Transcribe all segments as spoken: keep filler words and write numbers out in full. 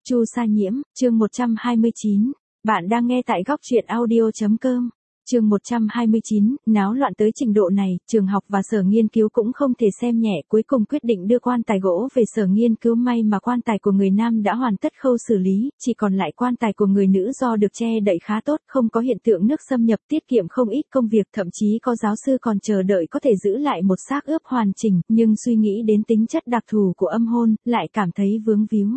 Chu Sa Nhiễm, chương một trăm hai mươi chín. Bạn đang nghe tại góc truyện audio chấm com. Chương một trăm hai mươi chín, náo loạn tới trình độ này, trường học và sở nghiên cứu cũng không thể xem nhẹ, cuối cùng quyết định đưa quan tài gỗ về sở nghiên cứu. May mà quan tài của người nam đã hoàn tất khâu xử lý, chỉ còn lại quan tài của người nữ do được che đậy khá tốt, không có hiện tượng nước xâm nhập, tiết kiệm không ít công việc, thậm chí có giáo sư còn chờ đợi có thể giữ lại một xác ướp hoàn chỉnh, nhưng suy nghĩ đến tính chất đặc thù của âm hôn, lại cảm thấy vướng víu.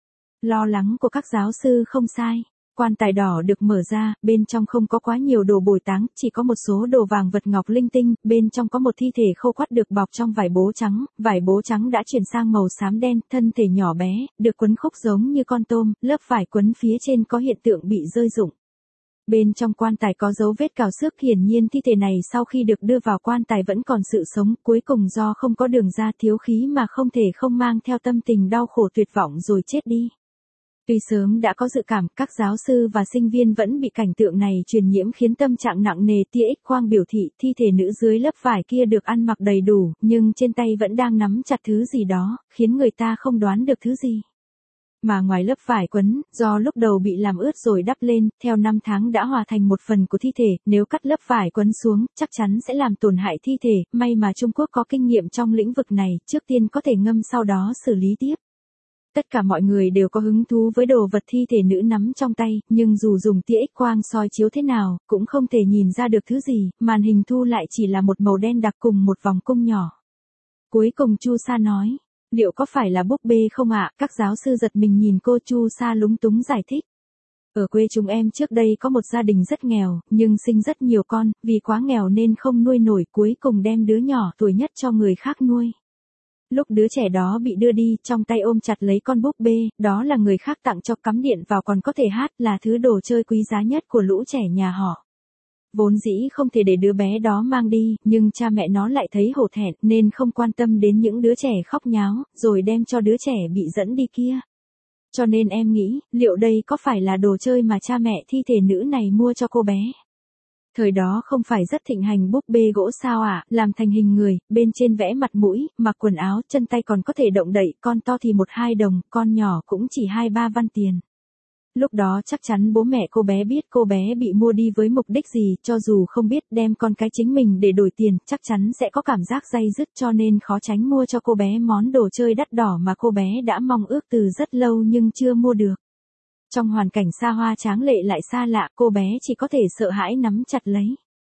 Lo lắng của các giáo sư không sai. Quan tài đỏ được mở ra, bên trong không có quá nhiều đồ bồi táng, chỉ có một số đồ vàng vật ngọc linh tinh, bên trong có một thi thể khô quắt được bọc trong vải bố trắng, vải bố trắng đã chuyển sang màu xám đen, thân thể nhỏ bé, được quấn khúc giống như con tôm, lớp vải quấn phía trên có hiện tượng bị rơi rụng. Bên trong quan tài có dấu vết cào xước, hiển nhiên thi thể này sau khi được đưa vào quan tài vẫn còn sự sống, cuối cùng do không có đường ra thiếu khí mà không thể không mang theo tâm tình đau khổ tuyệt vọng rồi chết đi. Tuy sớm đã có dự cảm, các giáo sư và sinh viên vẫn bị cảnh tượng này truyền nhiễm khiến tâm trạng nặng nề. Tia X quang biểu thị thi thể nữ dưới lớp vải kia được ăn mặc đầy đủ, nhưng trên tay vẫn đang nắm chặt thứ gì đó, khiến người ta không đoán được thứ gì. Mà ngoài lớp vải quấn, do lúc đầu bị làm ướt rồi đắp lên, theo năm tháng đã hòa thành một phần của thi thể, nếu cắt lớp vải quấn xuống, chắc chắn sẽ làm tổn hại thi thể, may mà Trung Quốc có kinh nghiệm trong lĩnh vực này, trước tiên có thể ngâm sau đó xử lý tiếp. Tất cả mọi người đều có hứng thú với đồ vật thi thể nữ nắm trong tay, nhưng dù dùng tia X quang soi chiếu thế nào, cũng không thể nhìn ra được thứ gì, màn hình thu lại chỉ là một màu đen đặc cùng một vòng cung nhỏ. Cuối cùng Chu Sa nói, liệu có phải là búp bê không ạ? Các giáo sư giật mình nhìn cô. Chu Sa lúng túng giải thích. Ở quê chúng em trước đây có một gia đình rất nghèo, nhưng sinh rất nhiều con, vì quá nghèo nên không nuôi nổi, cuối cùng đem đứa nhỏ tuổi nhất cho người khác nuôi. Lúc đứa trẻ đó bị đưa đi, trong tay ôm chặt lấy con búp bê, đó là người khác tặng cho, cắm điện vào còn có thể hát, là thứ đồ chơi quý giá nhất của lũ trẻ nhà họ. Vốn dĩ không thể để đứa bé đó mang đi, nhưng cha mẹ nó lại thấy hổ thẹn nên không quan tâm đến những đứa trẻ khóc nháo, rồi đem cho đứa trẻ bị dẫn đi kia. Cho nên em nghĩ, liệu đây có phải là đồ chơi mà cha mẹ thi thể nữ này mua cho cô bé? Thời đó không phải rất thịnh hành búp bê gỗ sao ạ, à? Làm thành hình người, bên trên vẽ mặt mũi, mặc quần áo, chân tay còn có thể động đậy, con to thì một hai đồng, con nhỏ cũng chỉ hai ba văn tiền. Lúc đó chắc chắn bố mẹ cô bé biết cô bé bị mua đi với mục đích gì, cho dù không biết đem con cái chính mình để đổi tiền, chắc chắn sẽ có cảm giác day dứt, cho nên khó tránh mua cho cô bé món đồ chơi đắt đỏ mà cô bé đã mong ước từ rất lâu nhưng chưa mua được. Trong hoàn cảnh xa hoa tráng lệ lại xa lạ, cô bé chỉ có thể sợ hãi nắm chặt lấy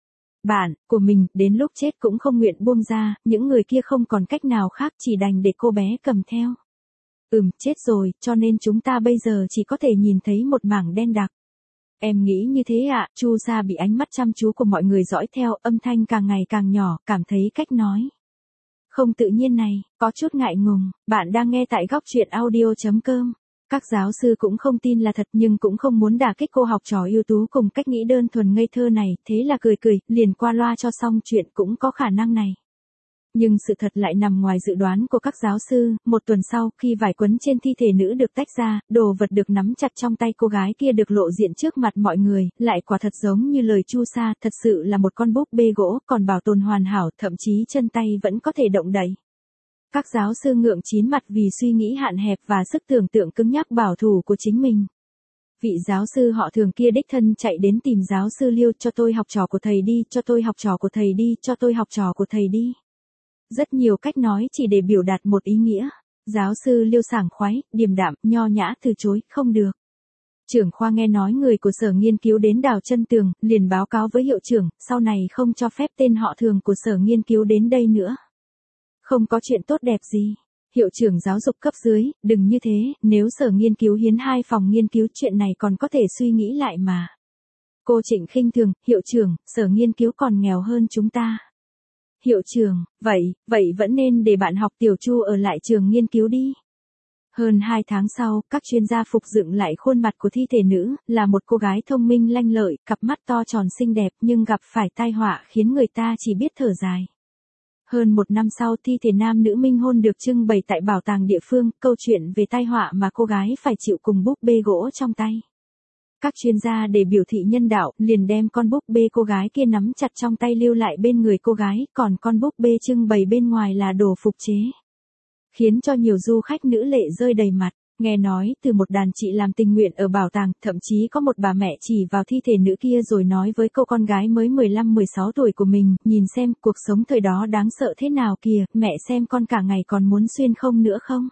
bạn của mình, đến lúc chết cũng không nguyện buông ra, những người kia không còn cách nào khác, chỉ đành để cô bé cầm theo. Ừm, chết rồi, cho nên chúng ta bây giờ chỉ có thể nhìn thấy một mảng đen đặc. Em nghĩ như thế ạ. Chu Sa bị ánh mắt chăm chú của mọi người dõi theo, âm thanh càng ngày càng nhỏ, cảm thấy cách nói không tự nhiên này, có chút ngại ngùng. Bạn đang nghe tại góc truyện audio chấm com. Các giáo sư cũng không tin là thật nhưng cũng không muốn đả kích cô học trò ưu tú cùng cách nghĩ đơn thuần ngây thơ này, thế là cười cười, liền qua loa cho xong chuyện, cũng có khả năng này. Nhưng sự thật lại nằm ngoài dự đoán của các giáo sư. Một tuần sau, khi vải quấn trên thi thể nữ được tách ra, đồ vật được nắm chặt trong tay cô gái kia được lộ diện trước mặt mọi người, lại quả thật giống như lời Chu Sa, thật sự là một con búp bê gỗ, còn bảo tồn hoàn hảo, thậm chí chân tay vẫn có thể động đậy. Các giáo sư ngượng chín mặt vì suy nghĩ hạn hẹp và sức tưởng tượng cứng nhắc bảo thủ của chính mình. Vị giáo sư họ Thường kia đích thân chạy đến tìm giáo sư Liêu, cho tôi học trò của thầy đi, cho tôi học trò của thầy đi, cho tôi học trò của thầy đi. Rất nhiều cách nói chỉ để biểu đạt một ý nghĩa. Giáo sư Liêu sảng khoái, điềm đạm, nho nhã từ chối, không được. Trưởng khoa nghe nói người của sở nghiên cứu đến đào chân tường, liền báo cáo với hiệu trưởng, sau này không cho phép tên họ Thường của sở nghiên cứu đến đây nữa. Không có chuyện tốt đẹp gì. Hiệu trưởng giáo dục cấp dưới, đừng như thế, nếu sở nghiên cứu hiến hai phòng nghiên cứu, chuyện này còn có thể suy nghĩ lại mà. Cô Trịnh khinh thường, hiệu trưởng, sở nghiên cứu còn nghèo hơn chúng ta. Hiệu trưởng, vậy, vậy vẫn nên để bạn học Tiểu Chu ở lại trường nghiên cứu đi. Hơn hai tháng sau, các chuyên gia phục dựng lại khuôn mặt của thi thể nữ, là một cô gái thông minh lanh lợi, cặp mắt to tròn xinh đẹp, nhưng gặp phải tai họa khiến người ta chỉ biết thở dài. Hơn một năm sau, thi thể nam nữ minh hôn được trưng bày tại bảo tàng địa phương, câu chuyện về tai họa mà cô gái phải chịu cùng búp bê gỗ trong tay. Các chuyên gia để biểu thị nhân đạo, liền đem con búp bê cô gái kia nắm chặt trong tay lưu lại bên người cô gái, còn con búp bê trưng bày bên ngoài là đồ phục chế. Khiến cho nhiều du khách nữ lệ rơi đầy mặt. Nghe nói từ một đàn chị làm tình nguyện ở bảo tàng, thậm chí có một bà mẹ chỉ vào thi thể nữ kia rồi nói với cô con gái mới mười lăm mười sáu tuổi của mình, nhìn xem cuộc sống thời đó đáng sợ thế nào kìa, mẹ xem con cả ngày còn muốn xuyên không nữa không.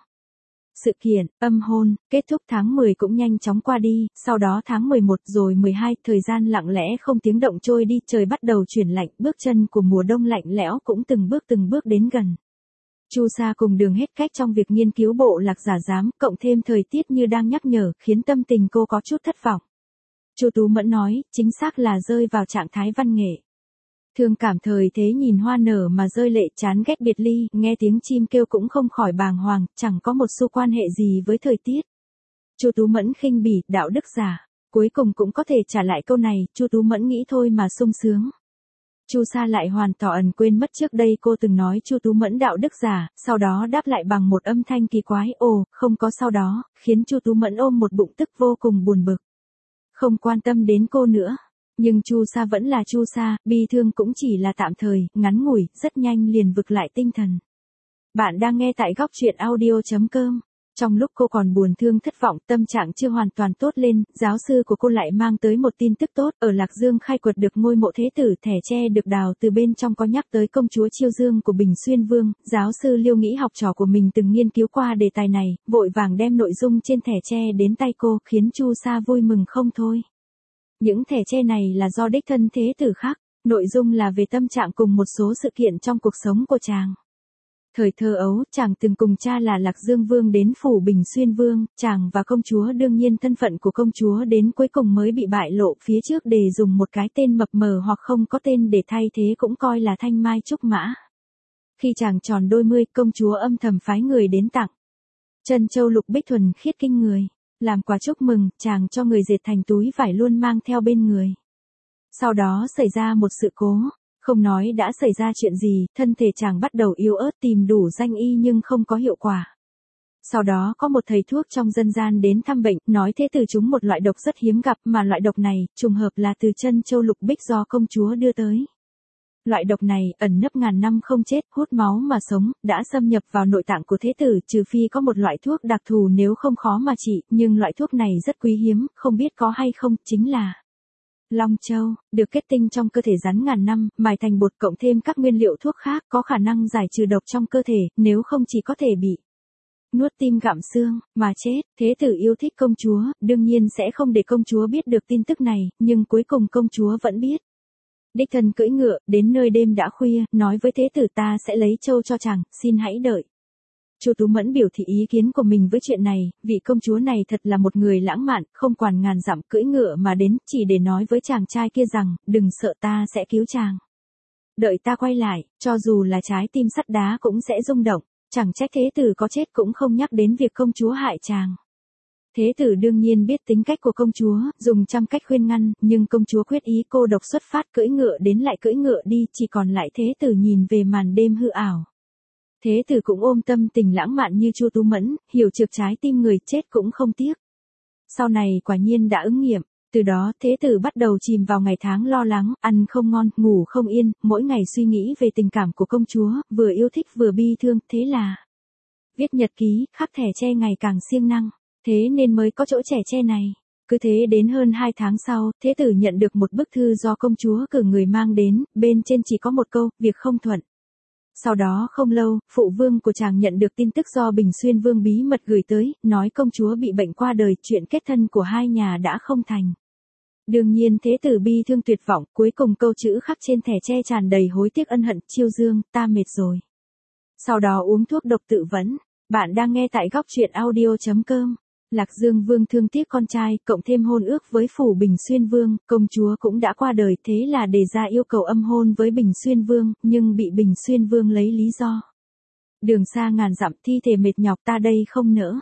Sự kiện, âm hôn, kết thúc tháng mười cũng nhanh chóng qua đi, sau đó tháng mười một rồi mười hai, thời gian lặng lẽ không tiếng động trôi đi, trời bắt đầu chuyển lạnh, bước chân của mùa đông lạnh lẽo cũng từng bước từng bước đến gần. Chu Sa cùng Đường hết cách trong việc nghiên cứu bộ lạc giả giám, cộng thêm thời tiết như đang nhắc nhở, khiến tâm tình cô có chút thất vọng. Chu Tú Mẫn nói, chính xác là rơi vào trạng thái văn nghệ. Thương cảm thời thế nhìn hoa nở mà rơi lệ, chán ghét biệt ly, nghe tiếng chim kêu cũng không khỏi bàng hoàng, chẳng có một xu quan hệ gì với thời tiết. Chu Tú Mẫn khinh bỉ, đạo đức giả, cuối cùng cũng có thể trả lại câu này, Chu Tú Mẫn nghĩ thôi mà sung sướng. Chu Sa lại hoàn toàn quên mất trước đây cô từng nói Chu Tú Mẫn đạo đức giả, sau đó đáp lại bằng một âm thanh kỳ quái, ồ, không có sau đó, khiến Chu Tú Mẫn ôm một bụng tức vô cùng buồn bực. Không quan tâm đến cô nữa. Nhưng Chu Sa vẫn là Chu Sa, bi thương cũng chỉ là tạm thời, ngắn ngủi, rất nhanh liền vực lại tinh thần. Bạn đang nghe tại góc truyện audio chấm com. Trong lúc cô còn buồn thương thất vọng, tâm trạng chưa hoàn toàn tốt lên, giáo sư của cô lại mang tới một tin tức tốt, ở Lạc Dương khai quật được ngôi mộ thế tử, thẻ tre được đào từ bên trong có nhắc tới công chúa Chiêu Dương của Bình Xuyên Vương, giáo sư Liêu nghĩ học trò của mình từng nghiên cứu qua đề tài này, vội vàng đem nội dung trên thẻ tre đến tay cô, khiến Chu Sa vui mừng không thôi. Những thẻ tre này là do đích thân thế tử khắc, nội dung là về tâm trạng cùng một số sự kiện trong cuộc sống của chàng. Thời thơ ấu, chàng từng cùng cha là Lạc Dương Vương đến phủ Bình Xuyên Vương, chàng và công chúa đương nhiên thân phận của công chúa đến cuối cùng mới bị bại lộ, phía trước để dùng một cái tên mập mờ hoặc không có tên để thay thế cũng coi là Thanh Mai Trúc Mã. Khi chàng tròn đôi mươi, công chúa âm thầm phái người đến tặng trân châu lục bích thuần khiết kinh người. Làm quà chúc mừng, chàng cho người dệt thành túi vải luôn mang theo bên người. Sau đó xảy ra một sự cố, không nói đã xảy ra chuyện gì, thân thể chàng bắt đầu yếu ớt, tìm đủ danh y nhưng không có hiệu quả. Sau đó có một thầy thuốc trong dân gian đến thăm bệnh, nói thế tử chúng một loại độc rất hiếm gặp, mà loại độc này, trùng hợp là từ trân châu lục bích do công chúa đưa tới. Loại độc này, ẩn nấp ngàn năm không chết, hút máu mà sống, đã xâm nhập vào nội tạng của thế tử, trừ phi có một loại thuốc đặc thù nếu không khó mà trị, nhưng loại thuốc này rất quý hiếm, không biết có hay không, chính là Long Châu, được kết tinh trong cơ thể rắn ngàn năm, mài thành bột cộng thêm các nguyên liệu thuốc khác, có khả năng giải trừ độc trong cơ thể, nếu không chỉ có thể bị nuốt tim gặm xương, mà chết. Thế tử yêu thích công chúa, đương nhiên sẽ không để công chúa biết được tin tức này, nhưng cuối cùng công chúa vẫn biết. Đích thân cưỡi ngựa, đến nơi đêm đã khuya, nói với thế tử ta sẽ lấy châu cho chàng, xin hãy đợi. Chu Tú Mẫn biểu thị ý kiến của mình với chuyện này, vị công chúa này thật là một người lãng mạn, không quản ngàn dặm cưỡi ngựa mà đến, chỉ để nói với chàng trai kia rằng, đừng sợ ta sẽ cứu chàng. Đợi ta quay lại, cho dù là trái tim sắt đá cũng sẽ rung động, chẳng trách thế tử có chết cũng không nhắc đến việc công chúa hại chàng. Thế tử đương nhiên biết tính cách của công chúa, dùng trăm cách khuyên ngăn, nhưng công chúa quyết ý cô độc xuất phát cưỡi ngựa đến lại cưỡi ngựa đi, chỉ còn lại thế tử nhìn về màn đêm hư ảo. Thế tử cũng ôm tâm tình lãng mạn như Chu Tú Mẫn, hiểu trực trái tim người chết cũng không tiếc. Sau này quả nhiên đã ứng nghiệm, từ đó thế tử bắt đầu chìm vào ngày tháng lo lắng, ăn không ngon, ngủ không yên, mỗi ngày suy nghĩ về tình cảm của công chúa, vừa yêu thích vừa bi thương, thế là viết nhật ký, khắc thẻ tre ngày càng siêng năng. Thế nên mới có chỗ trẻ tre này. Cứ thế đến hơn hai tháng sau, thế tử nhận được một bức thư do công chúa cử người mang đến, bên trên chỉ có một câu, việc không thuận. Sau đó không lâu, phụ vương của chàng nhận được tin tức do Bình Xuyên Vương bí mật gửi tới, nói công chúa bị bệnh qua đời, chuyện kết thân của hai nhà đã không thành. Đương nhiên thế tử bi thương tuyệt vọng, cuối cùng câu chữ khắc trên thẻ tre tràn đầy hối tiếc ân hận, Chiêu Dương, ta mệt rồi. Sau đó uống thuốc độc tự vẫn. Bạn đang nghe tại góc truyện audio chấm com. Lạc Dương Vương thương tiếc con trai, cộng thêm hôn ước với phủ Bình Xuyên Vương, công chúa cũng đã qua đời, thế là đề ra yêu cầu âm hôn với Bình Xuyên Vương, nhưng bị Bình Xuyên Vương lấy lý do. Đường xa ngàn dặm, thi thể mệt nhọc, ta đây không nỡ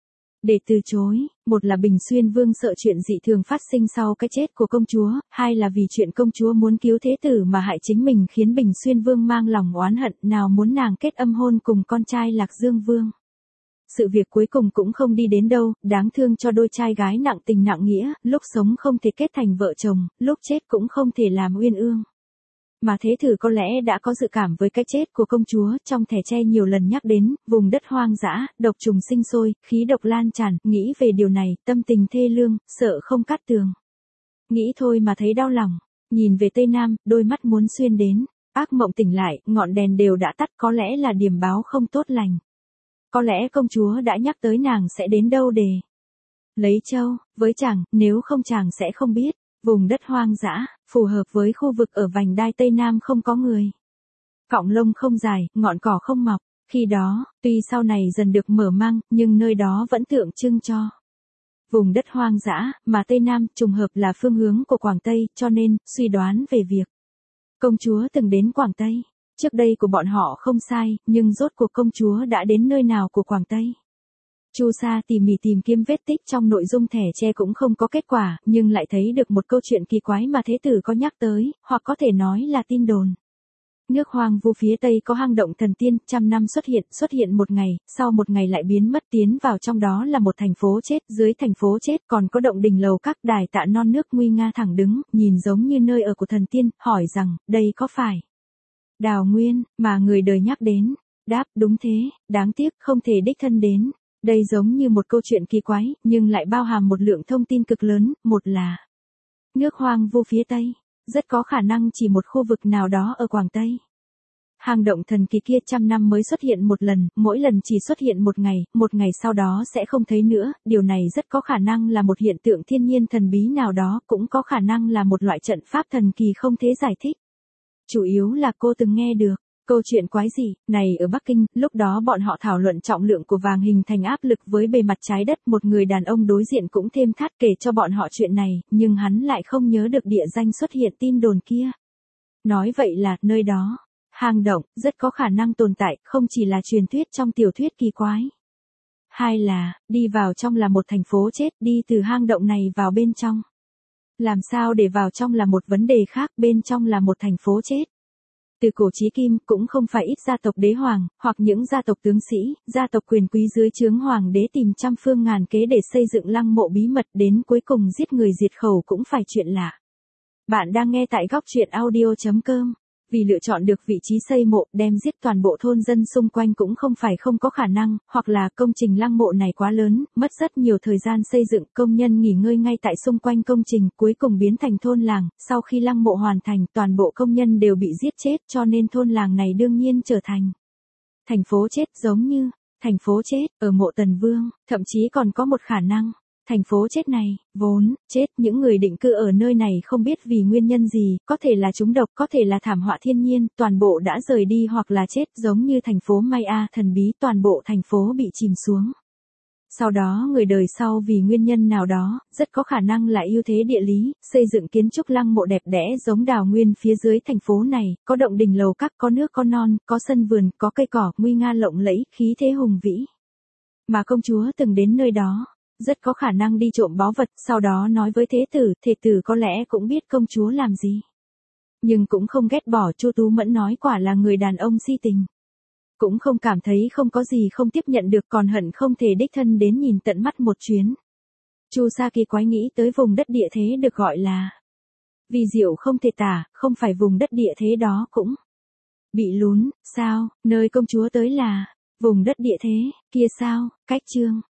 để từ chối. Một là Bình Xuyên Vương sợ chuyện dị thường phát sinh sau cái chết của công chúa, hai là vì chuyện công chúa muốn cứu thế tử mà hại chính mình khiến Bình Xuyên Vương mang lòng oán hận, nào muốn nàng kết âm hôn cùng con trai Lạc Dương Vương. Sự việc cuối cùng cũng không đi đến đâu, đáng thương cho đôi trai gái nặng tình nặng nghĩa, lúc sống không thể kết thành vợ chồng, lúc chết cũng không thể làm uyên ương. Mà thế tử có lẽ đã có dự cảm với cái chết của công chúa, trong thẻ tre nhiều lần nhắc đến, vùng đất hoang dã, độc trùng sinh sôi, khí độc lan tràn, nghĩ về điều này, tâm tình thê lương, sợ không cát tường. Nghĩ thôi mà thấy đau lòng, nhìn về Tây Nam, đôi mắt muốn xuyên đến, ác mộng tỉnh lại, ngọn đèn đều đã tắt, có lẽ là điểm báo không tốt lành. Có lẽ công chúa đã nhắc tới nàng sẽ đến đâu để lấy châu, với chàng, nếu không chàng sẽ không biết. Vùng đất hoang dã, phù hợp với khu vực ở vành đai Tây Nam không có người. Cọng lông không dài, ngọn cỏ không mọc. Khi đó, tuy sau này dần được mở mang, nhưng nơi đó vẫn tượng trưng cho vùng đất hoang dã, mà Tây Nam trùng hợp là phương hướng của Quảng Tây, cho nên, suy đoán về việc công chúa từng đến Quảng Tây. Trước đây của bọn họ không sai, nhưng rốt cuộc công chúa đã đến nơi nào của Quảng Tây? Chu Sa tỉ mỉ tìm kiếm vết tích trong nội dung thẻ tre cũng không có kết quả, nhưng lại thấy được một câu chuyện kỳ quái mà thế tử có nhắc tới, hoặc có thể nói là tin đồn. Nước hoang vu phía tây có hang động thần tiên, trăm năm xuất hiện, xuất hiện một ngày, sau một ngày lại biến mất, tiến vào trong đó là một thành phố chết, dưới thành phố chết còn có động đình lầu các đài tạ non nước nguy nga thẳng đứng, nhìn giống như nơi ở của thần tiên, hỏi rằng, đây có phải Đào Nguyên, mà người đời nhắc đến? Đáp, đúng thế, đáng tiếc không thể đích thân đến. Đây giống như một câu chuyện kỳ quái, nhưng lại bao hàm một lượng thông tin cực lớn, một là nước hoang vu phía Tây, rất có khả năng chỉ một khu vực nào đó ở Quảng Tây. Hang động thần kỳ kia trăm năm mới xuất hiện một lần, mỗi lần chỉ xuất hiện một ngày, một ngày sau đó sẽ không thấy nữa, điều này rất có khả năng là một hiện tượng thiên nhiên thần bí nào đó, cũng có khả năng là một loại trận pháp thần kỳ không thể giải thích. Chủ yếu là cô từng nghe được câu chuyện quái dị này ở Bắc Kinh, lúc đó bọn họ thảo luận trọng lượng của vàng hình thành áp lực với bề mặt trái đất, một người đàn ông đối diện cũng thêm thắt kể cho bọn họ chuyện này, nhưng hắn lại không nhớ được địa danh xuất hiện tin đồn kia. Nói vậy là, nơi đó, hang động, rất có khả năng tồn tại, không chỉ là truyền thuyết trong tiểu thuyết kỳ quái. Hai là, đi vào trong là một thành phố chết, đi từ hang động này vào bên trong. Làm sao để vào trong là một vấn đề khác, bên trong là một thành phố chết. Từ cổ chí kim, cũng không phải ít gia tộc đế hoàng, hoặc những gia tộc tướng sĩ, gia tộc quyền quý dưới trướng hoàng đế tìm trăm phương ngàn kế để xây dựng lăng mộ bí mật, đến cuối cùng giết người diệt khẩu cũng phải chuyện lạ. Bạn đang nghe tại góc truyện audio chấm com. Vì lựa chọn được vị trí xây mộ, đem giết toàn bộ thôn dân xung quanh cũng không phải không có khả năng, hoặc là công trình lăng mộ này quá lớn, mất rất nhiều thời gian xây dựng, công nhân nghỉ ngơi ngay tại xung quanh công trình, cuối cùng biến thành thôn làng, sau khi lăng mộ hoàn thành, toàn bộ công nhân đều bị giết chết, cho nên thôn làng này đương nhiên trở thành thành phố chết, giống như thành phố chết ở mộ Tần Vương, thậm chí còn có một khả năng. Thành phố chết này, vốn, chết, những người định cư ở nơi này không biết vì nguyên nhân gì, có thể là trúng độc, có thể là thảm họa thiên nhiên, toàn bộ đã rời đi hoặc là chết, giống như thành phố Maya thần bí, toàn bộ thành phố bị chìm xuống. Sau đó người đời sau vì nguyên nhân nào đó, rất có khả năng là ưu thế địa lý, xây dựng kiến trúc lăng mộ đẹp đẽ giống Đào Nguyên phía dưới thành phố này, có động đình lầu các, có nước có non, có sân vườn, có cây cỏ, nguy nga lộng lẫy, khí thế hùng vĩ. Mà công chúa từng đến nơi đó. Rất có khả năng đi trộm báu vật, sau đó nói với thế tử, thế tử có lẽ cũng biết công chúa làm gì. Nhưng cũng không ghét bỏ, Chu Tú Mẫn nói quả là người đàn ông si tình. Cũng không cảm thấy không có gì không tiếp nhận được, còn hận không thể đích thân đến nhìn tận mắt một chuyến. Chu Sa kỳ quái nghĩ tới vùng đất địa thế được gọi là vì diệu không thể tả, không phải vùng đất địa thế đó cũng bị lún, sao, nơi công chúa tới là vùng đất địa thế, kia sao, cách chương.